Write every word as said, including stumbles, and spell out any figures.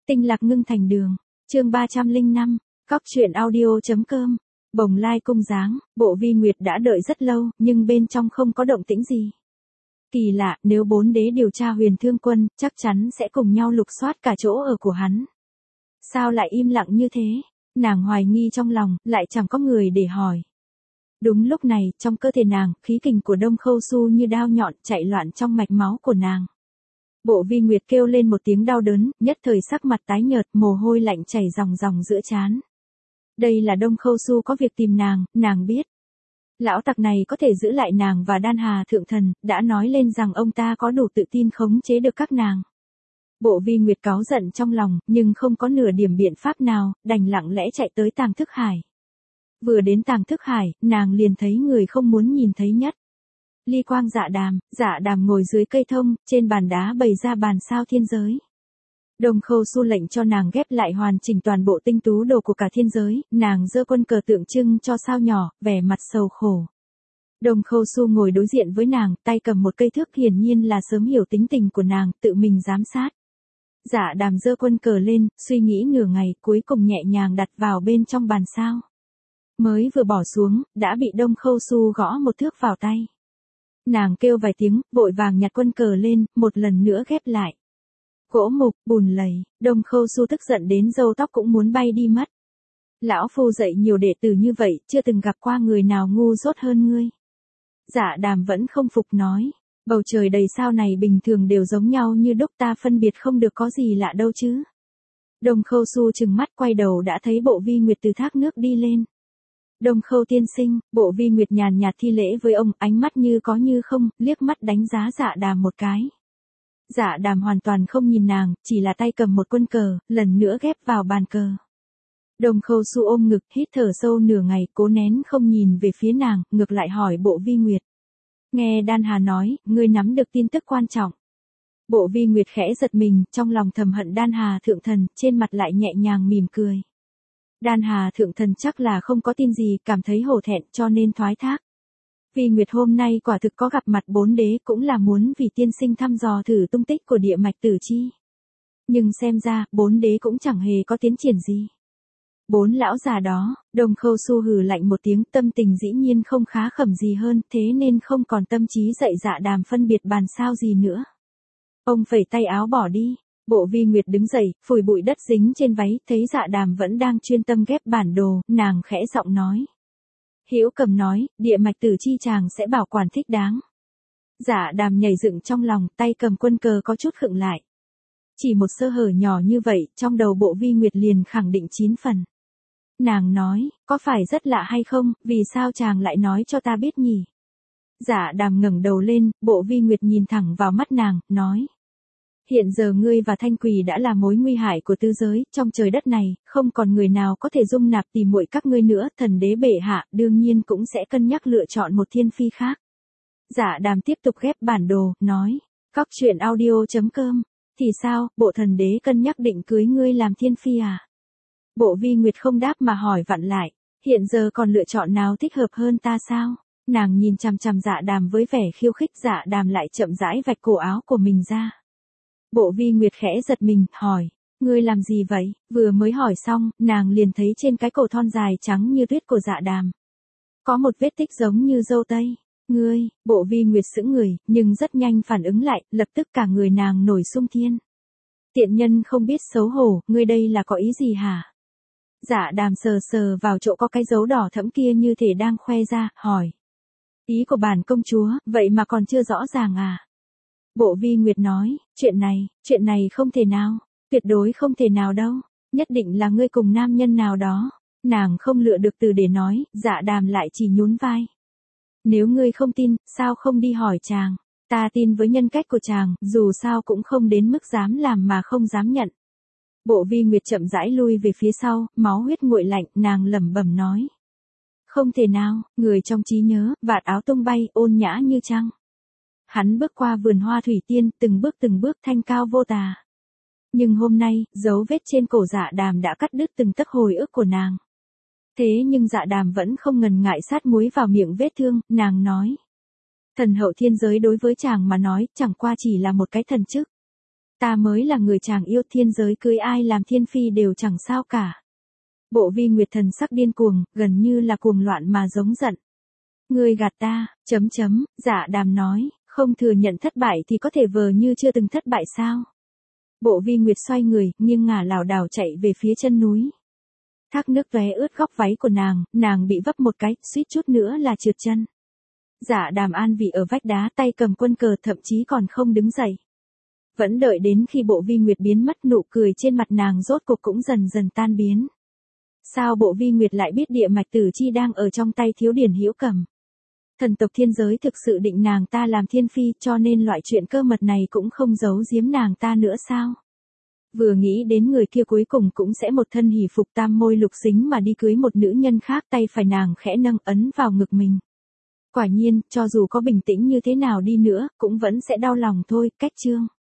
Tinh lạc ngưng thành đường, chương ba trăm lẻ năm, cóc truyện audio.com, bồng lai cung dáng, Bộ Vi Nguyệt đã đợi rất lâu, nhưng bên trong không có động tĩnh gì. Kỳ lạ, nếu bốn đế điều tra Huyền Thương Quân, chắc chắn sẽ cùng nhau lục soát cả chỗ ở của hắn. Sao lại im lặng như thế? Nàng hoài nghi trong lòng, lại chẳng có người để hỏi. Đúng lúc này, trong cơ thể nàng, khí kình của Đông Khâu Su như đao nhọn chạy loạn trong mạch máu của nàng. Bộ Vi Nguyệt kêu lên một tiếng đau đớn, nhất thời sắc mặt tái nhợt, mồ hôi lạnh chảy ròng ròng giữa trán. Đây là Đông Khâu Su có việc tìm nàng, nàng biết. Lão tặc này có thể giữ lại nàng và Đan Hà Thượng Thần, đã nói lên rằng ông ta có đủ tự tin khống chế được các nàng. Bộ Vi Nguyệt cáu giận trong lòng, nhưng không có nửa điểm biện pháp nào, đành lặng lẽ chạy tới Tàng Thức Hải. Vừa đến Tàng Thức Hải, nàng liền thấy người không muốn nhìn thấy nhất. Ly Quang Dạ Đàm, Dạ Đàm ngồi dưới cây thông, trên bàn đá bày ra bàn sao thiên giới. Đông Khâu Su lệnh cho nàng ghép lại hoàn chỉnh toàn bộ tinh tú đồ của cả thiên giới, nàng giơ quân cờ tượng trưng cho sao nhỏ, vẻ mặt sầu khổ. Đông Khâu Su ngồi đối diện với nàng, tay cầm một cây thước, hiển nhiên là sớm hiểu tính tình của nàng, tự mình giám sát. Dạ Đàm giơ quân cờ lên, suy nghĩ nửa ngày, cuối cùng nhẹ nhàng đặt vào bên trong bàn sao. Mới vừa bỏ xuống, đã bị Đông Khâu Su gõ một thước vào tay. Nàng kêu vài tiếng, vội vàng nhặt quân cờ lên, một lần nữa ghép lại. Gỗ mục, bùn lầy, Đông Khâu Su tức giận đến râu tóc cũng muốn bay đi mất. Lão phu dạy nhiều đệ tử như vậy, chưa từng gặp qua người nào ngu dốt hơn ngươi. Dạ Đàm vẫn không phục nói, bầu trời đầy sao này bình thường đều giống nhau như đúc, ta phân biệt không được có gì lạ đâu chứ. Đông Khâu Su trừng mắt quay đầu đã thấy Bộ Vi Nguyệt từ thác nước đi lên. Đông Khâu tiên sinh, Bộ Vi Nguyệt nhàn nhạt thi lễ với ông, ánh mắt như có như không, liếc mắt đánh giá Dạ Đàm một cái. Dạ Đàm hoàn toàn không nhìn nàng, chỉ là tay cầm một quân cờ, lần nữa ghép vào bàn cờ. Đông Khâu Su ôm ngực, hít thở sâu nửa ngày, cố nén không nhìn về phía nàng, ngược lại hỏi Bộ Vi Nguyệt. Nghe Đan Hà nói, ngươi nắm được tin tức quan trọng. Bộ Vi Nguyệt khẽ giật mình, trong lòng thầm hận Đan Hà Thượng Thần, trên mặt lại nhẹ nhàng mỉm cười. Đan Hà Thượng Thần chắc là không có tin gì, cảm thấy hổ thẹn cho nên thoái thác. Vi Nguyệt hôm nay quả thực có gặp mặt bốn đế, cũng là muốn vì tiên sinh thăm dò thử tung tích của địa mạch tử chi. Nhưng xem ra, bốn đế cũng chẳng hề có tiến triển gì. Bốn lão già đó, Đông Khâu Su hừ lạnh một tiếng, tâm tình dĩ nhiên không khá khẩm gì hơn, thế nên không còn tâm trí dạy Dạ Đàm phân biệt bàn sao gì nữa. Ông phẩy tay áo bỏ đi. Bộ Vi Nguyệt đứng dậy, phủi bụi đất dính trên váy, thấy Dạ Đàm vẫn đang chuyên tâm ghép bản đồ, nàng khẽ giọng nói. Hữu Cầm nói, địa mạch tử chi chàng sẽ bảo quản thích đáng. Dạ Đàm nhảy dựng trong lòng, tay cầm quân cờ có chút khựng lại. Chỉ một sơ hở nhỏ như vậy, trong đầu Bộ Vi Nguyệt liền khẳng định chín phần. Nàng nói, có phải rất lạ hay không, vì sao chàng lại nói cho ta biết nhỉ? Dạ Đàm ngẩng đầu lên, Bộ Vi Nguyệt nhìn thẳng vào mắt nàng, nói. Hiện giờ ngươi và Thanh Quỳ đã là mối nguy hại của tứ giới, trong trời đất này, không còn người nào có thể dung nạp tỉ muội các ngươi nữa, thần đế bệ hạ, đương nhiên cũng sẽ cân nhắc lựa chọn một thiên phi khác. Dạ Đàm tiếp tục ghép bản đồ, nói, cóc truyện audio.com, thì sao, bộ thần đế cân nhắc định cưới ngươi làm thiên phi à? Bộ Vi Nguyệt không đáp mà hỏi vặn lại, hiện giờ còn lựa chọn nào thích hợp hơn ta sao? Nàng nhìn chằm chằm Dạ Đàm với vẻ khiêu khích, Dạ Đàm lại chậm rãi vạch cổ áo của mình ra. Bộ Vi Nguyệt khẽ giật mình, hỏi, ngươi làm gì vậy? Vừa mới hỏi xong, nàng liền thấy trên cái cổ thon dài trắng như tuyết của Dạ Đàm. Có một vết tích giống như dâu tây. Ngươi, Bộ Vi Nguyệt sững người, nhưng rất nhanh phản ứng lại, lập tức cả người nàng nổi xung thiên. Tiện nhân không biết xấu hổ, ngươi đây là có ý gì hả? Dạ Đàm sờ sờ vào chỗ có cái dấu đỏ thẫm kia như thể đang khoe ra, hỏi. Ý của bản công chúa, vậy mà còn chưa rõ ràng à? Bộ Vi Nguyệt nói, chuyện này, chuyện này không thể nào, tuyệt đối không thể nào đâu, nhất định là ngươi cùng nam nhân nào đó. Nàng không lựa được từ để nói, Dạ Đàm lại chỉ nhún vai. Nếu ngươi không tin, sao không đi hỏi chàng, ta tin với nhân cách của chàng, dù sao cũng không đến mức dám làm mà không dám nhận. Bộ Vi Nguyệt chậm rãi lui về phía sau, máu huyết nguội lạnh, nàng lẩm bẩm nói. Không thể nào, người trong trí nhớ, vạt áo tung bay, ôn nhã như trăng. Hắn bước qua vườn hoa thủy tiên, từng bước từng bước thanh cao vô tà. Nhưng hôm nay, dấu vết trên cổ Dạ Đàm đã cắt đứt từng tấc hồi ức của nàng. Thế nhưng Dạ Đàm vẫn không ngần ngại sát muối vào miệng vết thương, nàng nói. Thần hậu thiên giới đối với chàng mà nói, chẳng qua chỉ là một cái thần chức. Ta mới là người chàng yêu, thiên giới cưới ai làm thiên phi đều chẳng sao cả. Bộ Vi Nguyệt thần sắc điên cuồng, gần như là cuồng loạn mà giống giận. Ngươi gạt ta, chấm chấm, Dạ Đàm nói, không thừa nhận thất bại thì có thể vờ như chưa từng thất bại sao? Bộ Vi Nguyệt xoay người, nghiêng ngả lảo đảo chạy về phía chân núi. Thác nước tóe ướt góc váy của nàng, nàng bị vấp một cái, suýt chút nữa là trượt chân. Dạ Đàm an vị ở vách đá, tay cầm quân cờ, thậm chí còn không đứng dậy. Vẫn đợi đến khi Bộ Vi Nguyệt biến mất, nụ cười trên mặt nàng rốt cuộc cũng dần dần tan biến. Sao Bộ Vi Nguyệt lại biết địa mạch tử chi đang ở trong tay Thiếu Điển Hữu Cầm? Thần tộc thiên giới thực sự định nàng ta làm thiên phi, cho nên loại chuyện cơ mật này cũng không giấu giếm nàng ta nữa sao? Vừa nghĩ đến người kia cuối cùng cũng sẽ một thân hỷ phục tam môi lục xính mà đi cưới một nữ nhân khác, tay phải nàng khẽ nâng ấn vào ngực mình. Quả nhiên, cho dù có bình tĩnh như thế nào đi nữa, cũng vẫn sẽ đau lòng thôi. Cách chương